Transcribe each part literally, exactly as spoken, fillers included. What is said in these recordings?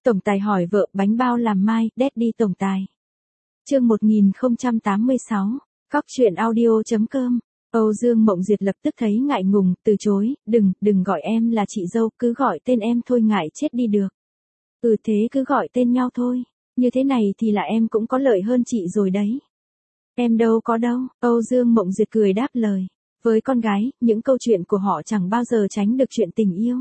Tổng tài hỏi vợ bánh bao làm mai, Daddy tổng tài. Chương một nghìn không trăm tám mươi sáu, Cóc truyện audio.com. Âu Dương Mộng Diệt lập tức thấy ngại ngùng, từ chối, đừng, đừng gọi em là chị dâu, cứ gọi tên em thôi, ngại chết đi được. Ừ thế cứ gọi tên nhau thôi, như thế này thì là em cũng có lợi hơn chị rồi đấy. Em đâu có đâu, Âu Dương Mộng Diệt cười đáp lời. Với con gái, những câu chuyện của họ chẳng bao giờ tránh được chuyện tình yêu.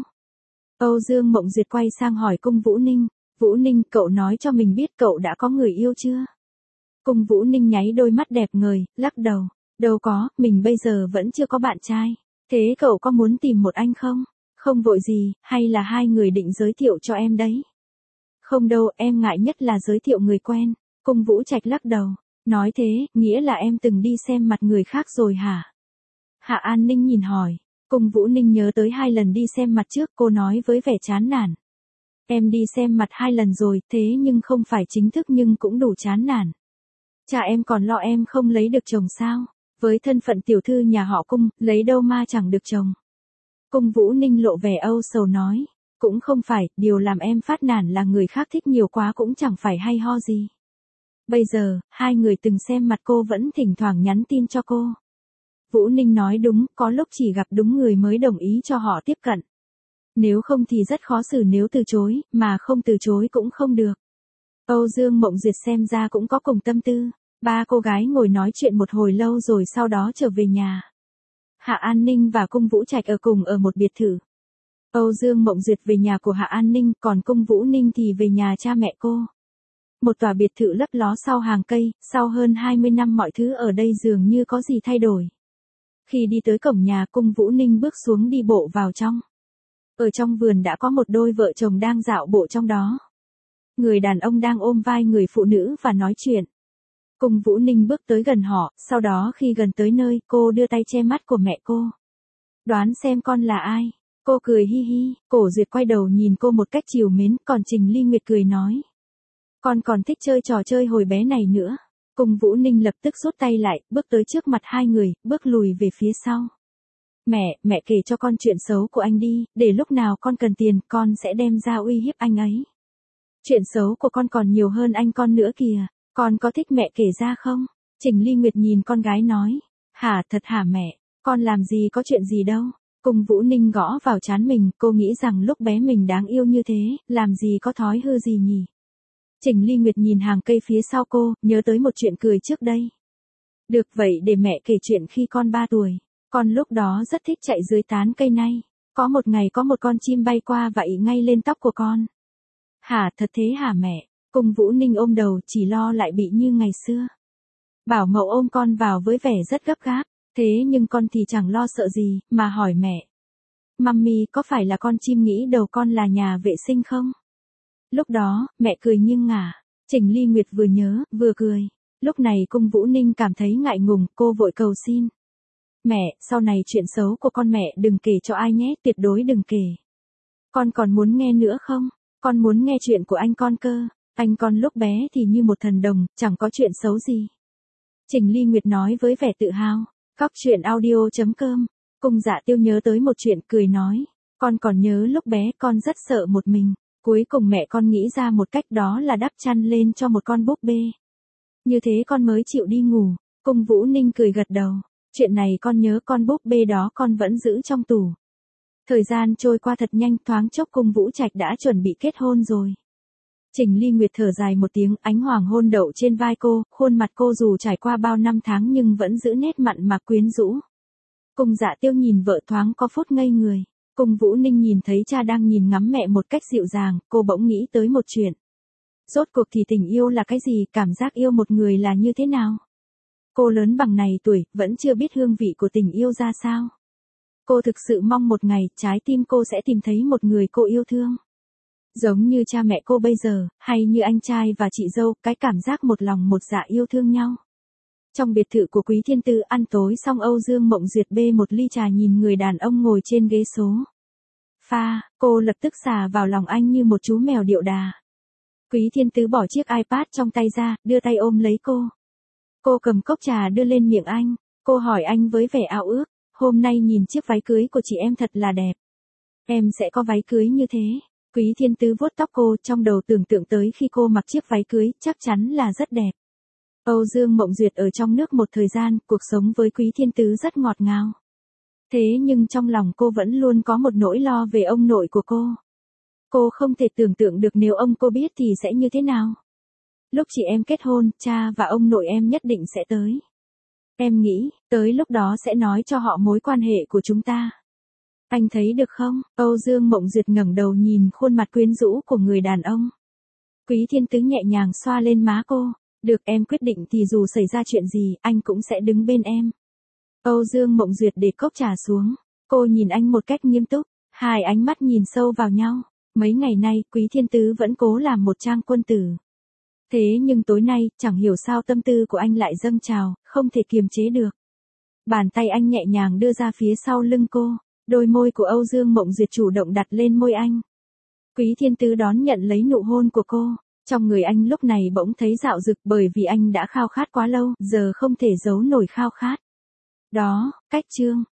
Âu Dương Mộng Diệt quay sang hỏi Cung Vũ Ninh, Vũ Ninh, cậu nói cho mình biết cậu đã có người yêu chưa? Cung Vũ Ninh nháy đôi mắt đẹp ngời, lắc đầu, đâu có, mình bây giờ vẫn chưa có bạn trai. Thế cậu có muốn tìm một anh không? Không vội gì, hay là hai người định giới thiệu cho em đấy? Không đâu, em ngại nhất là giới thiệu người quen. Cung Vũ Trạch lắc đầu, nói thế, nghĩa là em từng đi xem mặt người khác rồi hả? Hạ An Ninh nhìn hỏi. Cung Vũ Ninh nhớ tới hai lần đi xem mặt trước, cô nói với vẻ chán nản. Em đi xem mặt hai lần rồi, thế nhưng không phải chính thức nhưng cũng đủ chán nản. Cha em còn lo em không lấy được chồng sao? Với thân phận tiểu thư nhà họ Cung, lấy đâu mà chẳng được chồng. Cung Vũ Ninh lộ vẻ âu sầu nói. Cũng không phải, điều làm em phát nản là người khác thích nhiều quá cũng chẳng phải hay ho gì. Bây giờ, hai người từng xem mặt cô vẫn thỉnh thoảng nhắn tin cho cô. Vũ Ninh nói đúng, có lúc chỉ gặp đúng người mới đồng ý cho họ tiếp cận. Nếu không thì rất khó xử, nếu từ chối, mà không từ chối cũng không được. Âu Dương Mộng Diệt xem ra cũng có cùng tâm tư. Ba cô gái ngồi nói chuyện một hồi lâu rồi sau đó trở về nhà. Hạ An Ninh và Cung Vũ Trạch ở cùng ở một biệt thự. Âu Dương Mộng Diệt về nhà của Hạ An Ninh, còn Cung Vũ Ninh thì về nhà cha mẹ cô. Một tòa biệt thự lấp ló sau hàng cây, sau hơn hai mươi năm mọi thứ ở đây dường như có gì thay đổi. Khi đi tới cổng nhà, Cung Vũ Ninh bước xuống đi bộ vào trong. Ở trong vườn đã có một đôi vợ chồng đang dạo bộ trong đó. Người đàn ông đang ôm vai người phụ nữ và nói chuyện. Cung Vũ Ninh bước tới gần họ, sau đó khi gần tới nơi, cô đưa tay che mắt của mẹ cô. Đoán xem con là ai? Cô cười hi hi, Cổ Duyệt quay đầu nhìn cô một cách trìu mến, còn Trình Ly Nguyệt cười nói. Con còn thích chơi trò chơi hồi bé này nữa. Cung Vũ Ninh lập tức rút tay lại, bước tới trước mặt hai người, bước lùi về phía sau. Mẹ, mẹ kể cho con chuyện xấu của anh đi, để lúc nào con cần tiền, con sẽ đem ra uy hiếp anh ấy. Chuyện xấu của con còn nhiều hơn anh con nữa kìa, con có thích mẹ kể ra không? Trình Ly Nguyệt nhìn con gái nói. Hả, thật hả mẹ, con làm gì có chuyện gì đâu. Cung Vũ Ninh gõ vào trán mình, cô nghĩ rằng lúc bé mình đáng yêu như thế, làm gì có thói hư gì nhỉ? Trình Ly Nguyệt nhìn hàng cây phía sau cô, nhớ tới một chuyện cười trước đây. Được vậy để mẹ kể chuyện khi con ba tuổi. Con lúc đó rất thích chạy dưới tán cây này. Có một ngày có một con chim bay qua và ị ngay lên tóc của con. Hả, thật thế hả mẹ? Cung Vũ Ninh ôm đầu, chỉ lo lại bị như ngày xưa. Bảo mẫu ôm con vào với vẻ rất gấp gáp. Thế nhưng con thì chẳng lo sợ gì, mà hỏi mẹ. Mummy, có phải là con chim nghĩ đầu con là nhà vệ sinh không? Lúc đó, mẹ cười nghiêng ngả. Trình Ly Nguyệt vừa nhớ, vừa cười. Lúc này Cung Vũ Ninh cảm thấy ngại ngùng, cô vội cầu xin. Mẹ, sau này chuyện xấu của con mẹ đừng kể cho ai nhé, tuyệt đối đừng kể. Con còn muốn nghe nữa không? Con muốn nghe chuyện của anh con cơ. Anh con lúc bé thì như một thần đồng, chẳng có chuyện xấu gì. Trình Ly Nguyệt nói với vẻ tự hào. Cóc truyện audio.com. Cung Dạ Tiêu nhớ tới một chuyện, cười nói. Con còn nhớ lúc bé con rất sợ một mình. Cuối cùng mẹ con nghĩ ra một cách, đó là đắp chăn lên cho một con búp bê. Như thế con mới chịu đi ngủ. Cung Vũ Ninh cười gật đầu. Chuyện này con nhớ, con búp bê đó con vẫn giữ trong tủ. Thời gian trôi qua thật nhanh, thoáng chốc Cung Vũ Trạch đã chuẩn bị kết hôn rồi. Trình Ly Nguyệt thở dài một tiếng, ánh hoàng hôn đậu trên vai cô, khuôn mặt cô dù trải qua bao năm tháng nhưng vẫn giữ nét mặn mà quyến rũ. Cung Dạ Tiêu nhìn vợ thoáng có phút ngây người. Cung Vũ Ninh nhìn thấy cha đang nhìn ngắm mẹ một cách dịu dàng, cô bỗng nghĩ tới một chuyện. Rốt cuộc thì tình yêu là cái gì, cảm giác yêu một người là như thế nào? Cô lớn bằng này tuổi, vẫn chưa biết hương vị của tình yêu ra sao. Cô thực sự mong một ngày, trái tim cô sẽ tìm thấy một người cô yêu thương. Giống như cha mẹ cô bây giờ, hay như anh trai và chị dâu, cái cảm giác một lòng một dạ yêu thương nhau. Trong biệt thự của Quý Thiên Tư, ăn tối xong Âu Dương Mộng Duyệt bê một ly trà nhìn người đàn ông ngồi trên ghế số pha, cô lập tức xà vào lòng anh như một chú mèo điệu đà. Quý Thiên Tư bỏ chiếc iPad trong tay ra, đưa tay ôm lấy cô. Cô cầm cốc trà đưa lên miệng anh, cô hỏi anh với vẻ ao ước, hôm nay nhìn chiếc váy cưới của chị em thật là đẹp. Em sẽ có váy cưới như thế. Quý Thiên Tứ vuốt tóc cô, trong đầu tưởng tượng tới khi cô mặc chiếc váy cưới, chắc chắn là rất đẹp. Âu Dương Mộng Duyệt ở trong nước một thời gian, cuộc sống với Quý Thiên Tứ rất ngọt ngào. Thế nhưng trong lòng cô vẫn luôn có một nỗi lo về ông nội của cô. Cô không thể tưởng tượng được nếu ông cô biết thì sẽ như thế nào. Lúc chị em kết hôn, cha và ông nội em nhất định sẽ tới. Em nghĩ, tới lúc đó sẽ nói cho họ mối quan hệ của chúng ta. Anh thấy được không? Âu Dương Mộng Duyệt ngẩng đầu nhìn khuôn mặt quyến rũ của người đàn ông. Quý Thiên Tứ nhẹ nhàng xoa lên má cô. Được, em quyết định thì dù xảy ra chuyện gì, anh cũng sẽ đứng bên em. Âu Dương Mộng Duyệt để cốc trà xuống. Cô nhìn anh một cách nghiêm túc. Hai ánh mắt nhìn sâu vào nhau. Mấy ngày nay, Quý Thiên Tứ vẫn cố làm một trang quân tử. Thế nhưng tối nay, chẳng hiểu sao tâm tư của anh lại dâng trào, không thể kiềm chế được. Bàn tay anh nhẹ nhàng đưa ra phía sau lưng cô. Đôi môi của Âu Dương Mộng Duyệt chủ động đặt lên môi anh. Quý Thiên Tứ đón nhận lấy nụ hôn của cô. Trong người anh lúc này bỗng thấy dạo dực bởi vì anh đã khao khát quá lâu, giờ không thể giấu nổi khao khát. Đó, cách chương.